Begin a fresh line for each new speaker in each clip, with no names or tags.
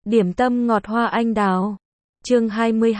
Điểm tâm ngọt hoa anh đào. Chương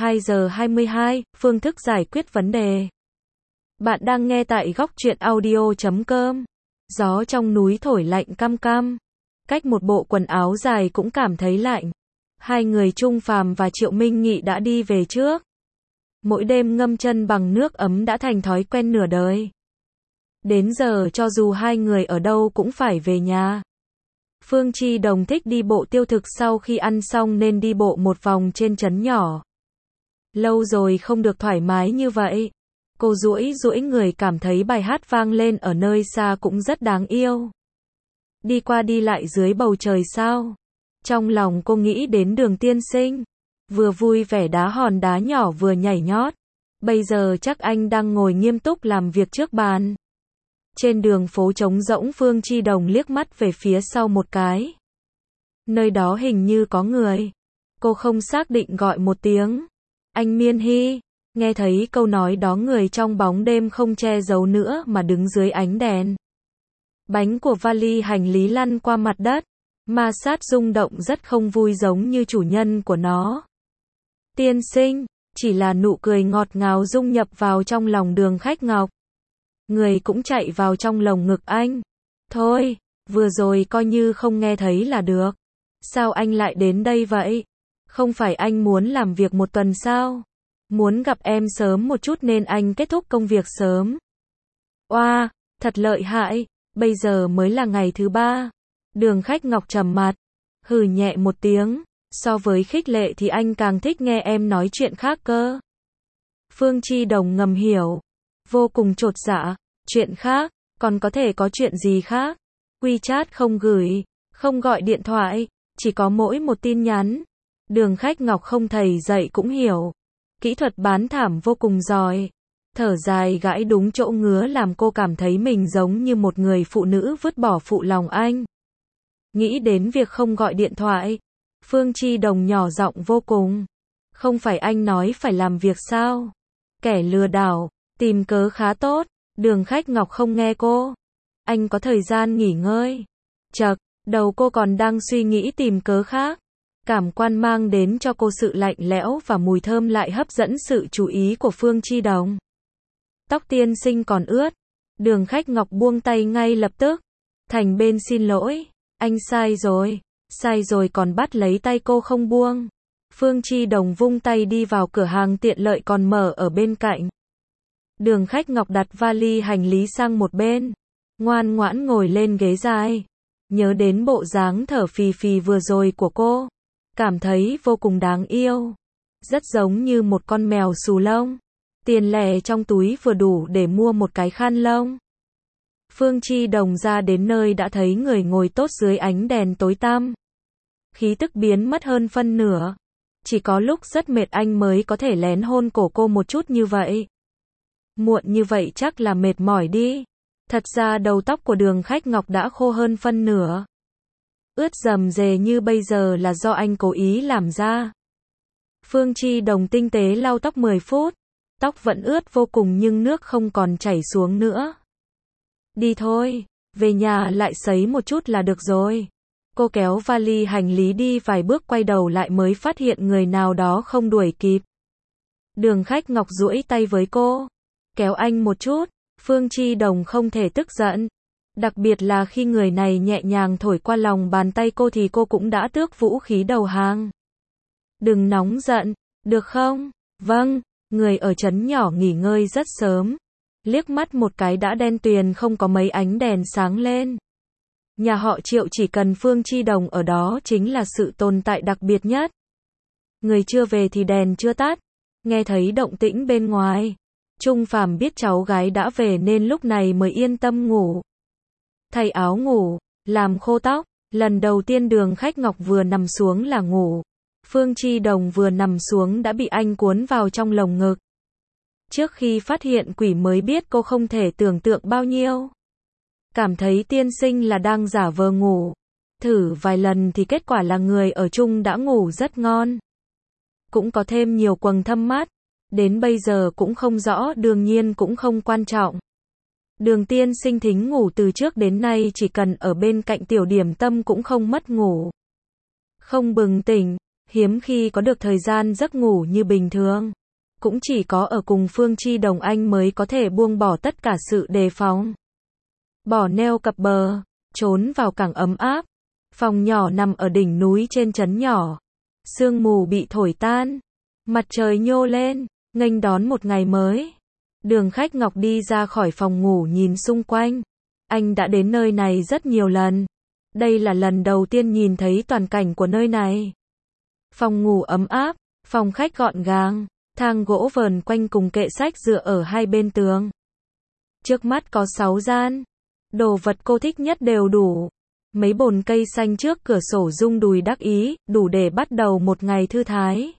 22:22, phương thức giải quyết vấn đề. Bạn đang nghe tại góc truyện audio.com. Gió trong núi thổi lạnh căm căm. Cách một bộ quần áo dài cũng cảm thấy lạnh. Hai người Trung Phàm và Triệu Minh Nghị đã đi về trước. Mỗi đêm ngâm chân bằng nước ấm đã thành thói quen nửa đời. Đến giờ cho dù hai người ở đâu cũng phải về nhà. Phương Chi Đồng thích đi bộ tiêu thực sau khi ăn xong nên đi bộ một vòng trên trấn nhỏ. Lâu rồi không được thoải mái như vậy. Cô duỗi duỗi người cảm thấy bài hát vang lên ở nơi xa cũng rất đáng yêu. Đi qua đi lại dưới bầu trời sao. Trong lòng cô nghĩ đến Đường tiên sinh. Vừa vui vẻ đá hòn đá nhỏ vừa nhảy nhót. Bây giờ chắc anh đang ngồi nghiêm túc làm việc trước bàn. Trên đường phố trống rỗng, Phương Chi Đồng liếc mắt về phía sau một cái. Nơi đó hình như có người. Cô không xác định gọi một tiếng. Anh Miên Hy. Nghe thấy câu nói đó, người trong bóng đêm không che giấu nữa mà đứng dưới ánh đèn. Bánh của vali hành lý lăn qua mặt đất. Ma sát rung động rất không vui giống như chủ nhân của nó. Tiên sinh, chỉ là nụ cười ngọt ngào dung nhập vào trong lòng Đường Khách Ngọc. Người cũng chạy vào trong lồng ngực anh. Thôi, vừa rồi coi như không nghe thấy là được. Sao anh lại đến đây vậy? Không phải anh muốn làm việc một tuần sao? Muốn gặp em sớm một chút nên anh kết thúc công việc sớm. Oa, thật lợi hại, bây giờ mới là ngày thứ 3. Đường Khách Ngọc trầm mặt, hừ nhẹ một tiếng, so với khích lệ thì anh càng thích nghe em nói chuyện khác cơ. Phương Chi Đồng ngầm hiểu, vô cùng chột dạ, chuyện khác, còn có thể có chuyện gì khác? WeChat không gửi, không gọi điện thoại, chỉ có mỗi một tin nhắn. Đường Khách Ngọc không thầy dạy cũng hiểu. Kỹ thuật bán thảm vô cùng giỏi. Thở dài gãi đúng chỗ ngứa làm cô cảm thấy mình giống như một người phụ nữ vứt bỏ phụ lòng anh. Nghĩ đến việc không gọi điện thoại, Phương Chi Đồng nhỏ giọng vô cùng. Không phải anh nói phải làm việc sao? Kẻ lừa đảo, tìm cớ khá tốt. Đường Khách Ngọc không nghe cô. Anh có thời gian nghỉ ngơi. Chậc, đầu cô còn đang suy nghĩ tìm cớ khác. Cảm quan mang đến cho cô sự lạnh lẽo và mùi thơm lại hấp dẫn sự chú ý của Phương Chi Đồng. Tóc tiên sinh còn ướt. Đường Khách Ngọc buông tay ngay lập tức. Thành bên xin lỗi. Anh sai rồi còn bắt lấy tay cô không buông. Phương Chi Đồng vung tay đi vào cửa hàng tiện lợi còn mở ở bên cạnh. Đường Khách Ngọc đặt vali hành lý sang một bên. Ngoan ngoãn ngồi lên ghế dài. Nhớ đến bộ dáng thở phì phì vừa rồi của cô. Cảm thấy vô cùng đáng yêu. Rất giống như một con mèo xù lông. Tiền lẻ trong túi vừa đủ để mua một cái khăn lông. Phương Chi Đồng ra đến nơi đã thấy người ngồi tốt dưới ánh đèn tối tăm. Khí tức biến mất hơn phân nửa. Chỉ có lúc rất mệt anh mới có thể lén hôn cổ cô một chút như vậy. Muộn như vậy chắc là mệt mỏi đi. Thật ra đầu tóc của Đường Khách Ngọc đã khô hơn phân nửa. Ướt rầm rề như bây giờ là do anh cố ý làm ra. Phương Chi Đồng tinh tế lau tóc 10 phút. Tóc vẫn ướt vô cùng nhưng nước không còn chảy xuống nữa. Đi thôi, về nhà lại sấy một chút là được rồi. Cô kéo vali hành lý đi vài bước quay đầu lại mới phát hiện người nào đó không đuổi kịp. Đường Khách Ngọc duỗi tay với cô. Kéo anh một chút. Phương Chi Đồng không thể tức giận. Đặc biệt là khi người này nhẹ nhàng thổi qua lòng bàn tay cô thì cô cũng đã tước vũ khí đầu hàng. Đừng nóng giận, được không? Vâng, người ở trấn nhỏ nghỉ ngơi rất sớm. Liếc mắt một cái đã đen tuyền không có mấy ánh đèn sáng lên. Nhà họ Triệu chỉ cần Phương Chi Đồng ở đó chính là sự tồn tại đặc biệt nhất. Người chưa về thì đèn chưa tắt. Nghe thấy động tĩnh bên ngoài. Trung Phàm biết cháu gái đã về nên lúc này mới yên tâm ngủ. Thay áo ngủ, làm khô tóc. Lần đầu tiên Đường Khách Ngọc vừa nằm xuống là ngủ. Phương Chi Đồng vừa nằm xuống đã bị anh cuốn vào trong lồng ngực. Trước khi phát hiện quỷ mới biết cô không thể tưởng tượng bao nhiêu. Cảm thấy tiên sinh là đang giả vờ ngủ. Thử vài lần thì kết quả là người ở chung đã ngủ rất ngon. Cũng có thêm nhiều quầng thâm mắt. Đến bây giờ cũng không rõ, đương nhiên cũng không quan trọng. Đường tiên sinh thính ngủ từ trước đến nay chỉ cần ở bên cạnh Tiểu Điểm Tâm cũng không mất ngủ. không bừng tỉnh, hiếm khi có được thời gian giấc ngủ như bình thường. Cũng chỉ có ở cùng Phương Chi Đồng anh mới có thể buông bỏ tất cả sự đề phòng. Bỏ neo cập bờ, trốn vào cảng ấm áp. Phòng nhỏ nằm ở đỉnh núi trên trấn nhỏ. Sương mù bị thổi tan. Mặt trời nhô lên, nghênh đón một ngày mới. Đường Khách Ngọc đi ra khỏi phòng ngủ nhìn xung quanh. Anh đã đến nơi này rất nhiều lần. Đây là lần đầu tiên nhìn thấy toàn cảnh của nơi này. Phòng ngủ ấm áp, phòng khách gọn gàng, thang gỗ vờn quanh cùng kệ sách dựa ở hai bên tường. Trước mắt có 6 gian. Đồ vật cô thích nhất đều đủ. Mấy bồn cây xanh trước cửa sổ rung đùi đắc ý, đủ để bắt đầu một ngày thư thái.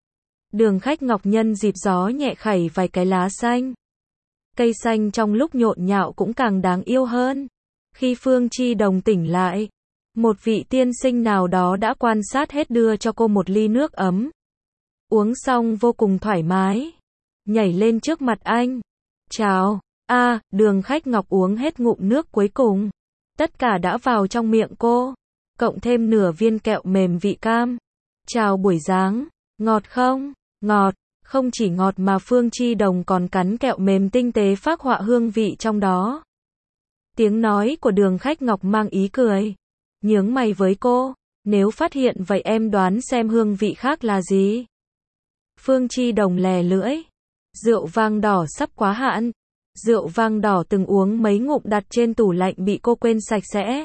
Đường Khách Ngọc nhân dịp gió nhẹ khẩy vài cái lá xanh. Cây xanh trong lúc nhộn nhạo cũng càng đáng yêu hơn. Khi Phương Chi Đồng tỉnh lại, một vị tiên sinh nào đó đã quan sát hết đưa cho cô một ly nước ấm. Uống xong vô cùng thoải mái. Nhảy lên trước mặt anh. Chào. Đường Khách Ngọc uống hết ngụm nước cuối cùng. Tất cả đã vào trong miệng cô. Cộng thêm nửa viên kẹo mềm vị cam. Chào buổi sáng. Ngọt không? Ngọt. Không chỉ ngọt mà Phương Chi Đồng còn cắn kẹo mềm tinh tế phác họa hương vị trong đó. Tiếng nói của Đường Khách Ngọc mang ý cười. Nhướng mày với cô. Nếu phát hiện vậy em đoán xem hương vị khác là gì? Phương Chi Đồng lè lưỡi. Rượu vang đỏ sắp quá hạn. Rượu vang đỏ từng uống mấy ngụm đặt trên tủ lạnh bị cô quên sạch sẽ.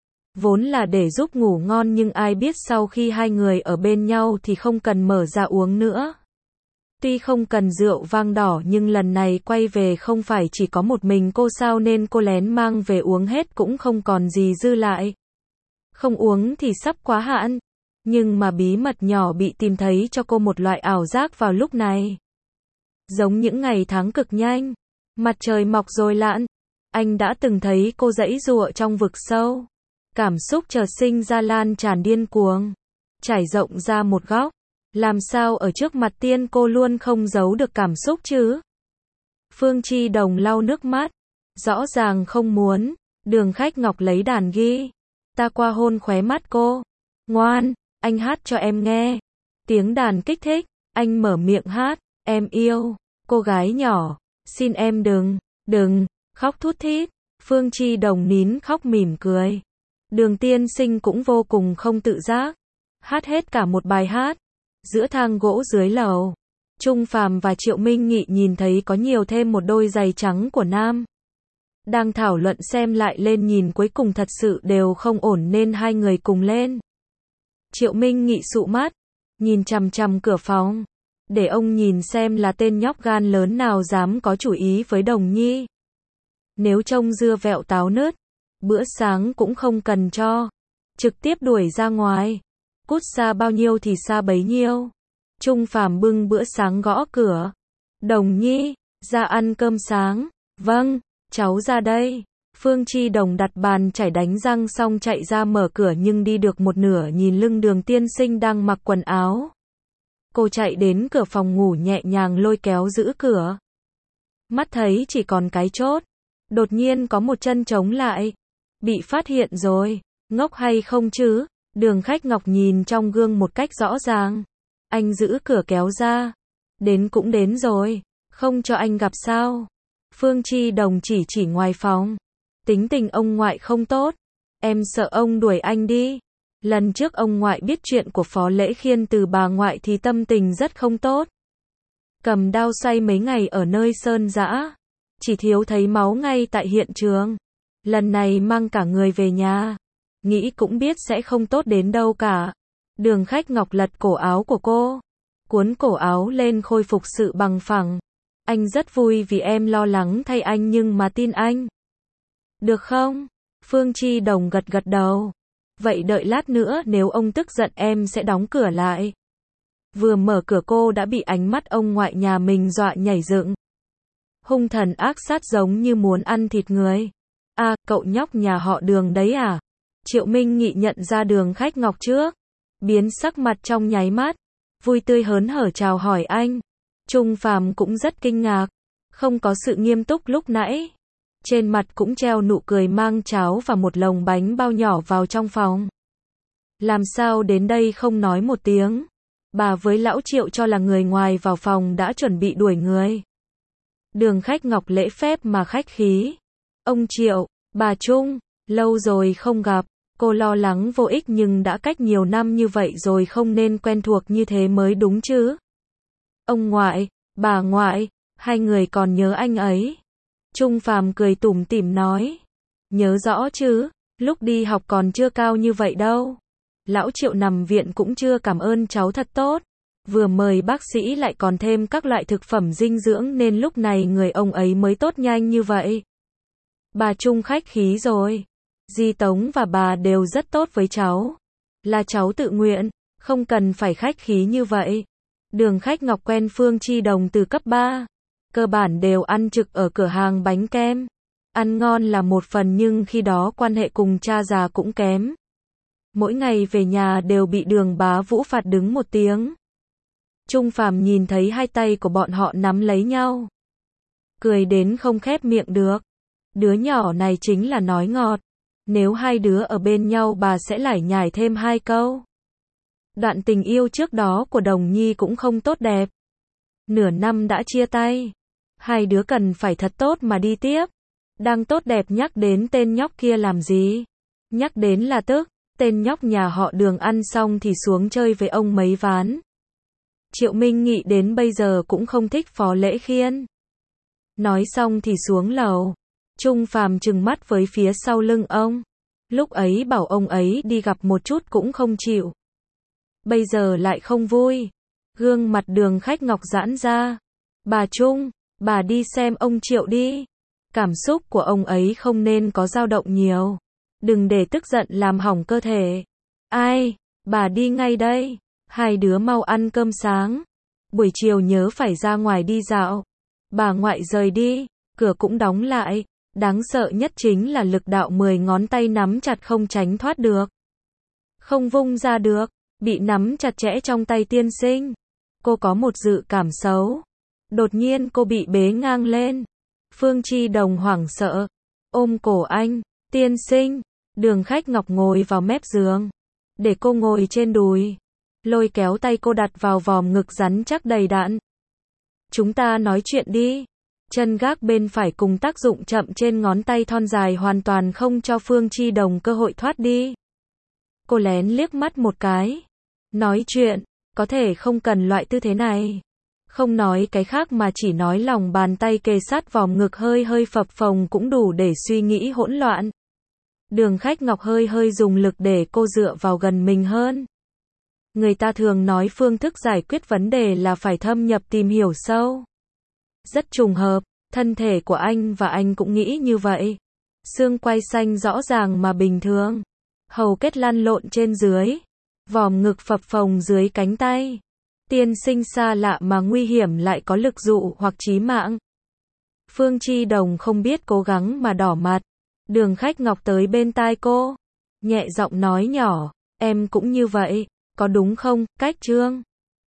Vốn là để giúp ngủ ngon nhưng ai biết sau khi hai người ở bên nhau thì không cần mở ra uống nữa. Tuy không cần rượu vang đỏ nhưng lần này quay về không phải chỉ có một mình cô sao nên cô lén mang về uống hết cũng không còn gì dư lại. Không uống thì sắp quá hạn. Nhưng mà bí mật nhỏ bị tìm thấy cho cô một loại ảo giác vào lúc này. Giống những ngày tháng cực nhanh. Mặt trời mọc rồi lặn. Anh đã từng thấy cô giãy giụa trong vực sâu. Cảm xúc chợt sinh ra lan tràn điên cuồng. Trải rộng ra một góc. Làm sao ở trước mặt tiên cô luôn không giấu được cảm xúc chứ? Phương Chi Đồng lau nước mắt. Rõ ràng không muốn. Đường Khách Ngọc lấy đàn ghi. Ta qua hôn khóe mắt cô. Ngoan, anh hát cho em nghe. Tiếng đàn kích thích. Anh mở miệng hát. Em yêu. Cô gái nhỏ. Xin em đừng, khóc thút thít. Phương Chi Đồng nín khóc mỉm cười. Đường tiên sinh cũng vô cùng không tự giác. Hát hết cả một bài hát. Giữa thang gỗ dưới lầu. Trung Phàm và Triệu Minh Nghị nhìn thấy có nhiều thêm một đôi giày trắng của nam. Đang thảo luận xem lại lên nhìn cuối cùng thật sự đều không ổn nên hai người cùng lên. Triệu Minh Nghị sụ mắt. Nhìn chằm chằm cửa phòng. Để ông nhìn xem là tên nhóc gan lớn nào dám có chủ ý với Đồng Nhi. Nếu trông dưa vẹo táo nứt, bữa sáng cũng không cần cho. Trực tiếp đuổi ra ngoài. Cút xa bao nhiêu thì xa bấy nhiêu. Trung Phàm bưng bữa sáng gõ cửa. Đồng Nhi, ra ăn cơm sáng. Vâng, cháu ra đây. Phương Chi Đồng đặt bàn chải đánh răng xong chạy ra mở cửa nhưng đi được một nửa nhìn lưng Đường tiên sinh đang mặc quần áo. Cô chạy đến cửa phòng ngủ nhẹ nhàng lôi kéo giữ cửa. Mắt thấy chỉ còn cái chốt. Đột nhiên có một chân trống lại. Bị phát hiện rồi. Ngốc hay không chứ? Đường Khách Ngọc nhìn trong gương một cách rõ ràng. Anh giữ cửa kéo ra. Đến cũng đến rồi. Không cho anh gặp sao? Phương Chi Đồng chỉ ngoài phòng. Tính tình ông ngoại không tốt. Em sợ ông đuổi anh đi. Lần trước ông ngoại biết chuyện của Phó Lễ Khiên từ bà ngoại thì tâm tình rất không tốt. Cầm đao xoay mấy ngày ở nơi sơn dã. Chỉ thiếu thấy máu ngay tại hiện trường. Lần này mang cả người về nhà. Nghĩ cũng biết sẽ không tốt đến đâu cả. Đường Khách Ngọc lật cổ áo của cô. Cuốn cổ áo lên khôi phục sự bằng phẳng. Anh rất vui vì em lo lắng thay anh nhưng mà tin anh. Được không? Phương Chi Đồng gật đầu. Vậy đợi lát nữa nếu ông tức giận em sẽ đóng cửa lại. Vừa mở cửa cô đã bị ánh mắt ông ngoại nhà mình dọa nhảy dựng. Hung thần ác sát giống như muốn ăn thịt người. Cậu nhóc nhà họ Đường đấy à? Triệu Minh Nghị nhận ra Đường Khách Ngọc trước. Biến sắc mặt trong nháy mắt. Vui tươi hớn hở chào hỏi anh. Trung Phàm cũng rất kinh ngạc. Không có sự nghiêm túc lúc nãy. Trên mặt cũng treo nụ cười mang cháo và một lồng bánh bao nhỏ vào trong phòng. Làm sao đến đây không nói một tiếng? Bà với lão Triệu cho là người ngoài vào phòng đã chuẩn bị đuổi người. Đường Khách Ngọc lễ phép mà khách khí. Ông Triệu, bà Trung, lâu rồi không gặp. Cô lo lắng vô ích nhưng đã cách nhiều năm như vậy rồi không nên quen thuộc như thế mới đúng chứ. Ông ngoại, bà ngoại, hai người còn nhớ anh ấy. Trung Phàm cười tủm tỉm nói. Nhớ rõ chứ, lúc đi học còn chưa cao như vậy đâu. Lão Triệu nằm viện cũng chưa cảm ơn cháu thật tốt. Vừa mời bác sĩ lại còn thêm các loại thực phẩm dinh dưỡng nên lúc này người ông ấy mới tốt nhanh như vậy. Bà Trung khách khí rồi. Di Tống và bà đều rất tốt với cháu. Là cháu tự nguyện, không cần phải khách khí như vậy. Đường Khách Ngọc quen Phương Chi Đồng từ cấp 3. Cơ bản đều ăn trực ở cửa hàng bánh kem. Ăn ngon là một phần nhưng khi đó quan hệ cùng cha già cũng kém. Mỗi ngày về nhà đều bị Đường Bá Vũ phạt đứng một tiếng. Trung Phàm nhìn thấy hai tay của bọn họ nắm lấy nhau. Cười đến không khép miệng được. Đứa nhỏ này chính là nói ngọt. Nếu hai đứa ở bên nhau bà sẽ lải nhải thêm hai câu. Đoạn tình yêu trước đó của Đồng Nhi cũng không tốt đẹp. Nửa năm đã chia tay. Hai đứa cần phải thật tốt mà đi tiếp. Đang tốt đẹp nhắc đến tên nhóc kia làm gì? Nhắc đến là tức. Tên nhóc nhà họ Đường ăn xong thì xuống chơi với ông mấy ván. Triệu Minh Nghị đến bây giờ cũng không thích Phó Lễ Khiên. Nói xong thì xuống lầu. Trung Phàm trừng mắt với phía sau lưng ông. Lúc ấy bảo ông ấy đi gặp một chút cũng không chịu. Bây giờ lại không vui. Gương mặt Đường Khách Ngọc giãn ra. Bà Trung, bà đi xem ông Triệu đi. Cảm xúc của ông ấy không nên có dao động nhiều. Đừng để tức giận làm hỏng cơ thể. Ai, bà đi ngay đây. Hai đứa mau ăn cơm sáng. Buổi chiều nhớ phải ra ngoài đi dạo. Bà ngoại rời đi, cửa cũng đóng lại. Đáng sợ nhất chính là lực đạo 10 ngón tay nắm chặt không tránh thoát được. Không vung ra được, bị nắm chặt chẽ trong tay tiên sinh. Cô có một dự cảm xấu. Đột nhiên cô bị bế ngang lên. Phương Chi Đồng hoảng sợ. Ôm cổ anh, tiên sinh. Đường Khách Ngọc ngồi vào mép giường. Để cô ngồi trên đùi. Lôi kéo tay cô đặt vào vòm ngực rắn chắc đầy đặn. Chúng ta nói chuyện đi. Chân gác bên phải cùng tác dụng chậm trên ngón tay thon dài hoàn toàn không cho Phương Chi Đồng cơ hội thoát đi. Cô lén liếc mắt một cái. Nói chuyện, có thể không cần loại tư thế này. Không nói cái khác mà chỉ nói lòng bàn tay kề sát vòm ngực hơi hơi phập phồng cũng đủ để suy nghĩ hỗn loạn. Đường Khách Ngọc hơi hơi dùng lực để cô dựa vào gần mình hơn. Người ta thường nói phương thức giải quyết vấn đề là phải thâm nhập tìm hiểu sâu. Rất trùng hợp, thân thể của anh và anh cũng nghĩ như vậy. Xương quai xanh rõ ràng mà bình thường. Hầu kết lăn lộn trên dưới. Vòm ngực phập phồng dưới cánh tay. Tiên sinh xa lạ mà nguy hiểm lại có lực dụ hoặc chí mạng. Phương Chi Đồng không biết cố gắng mà đỏ mặt. Đường Khách Ngọc tới bên tai cô. Nhẹ giọng nói nhỏ, em cũng như vậy, có đúng không, Cách Trương?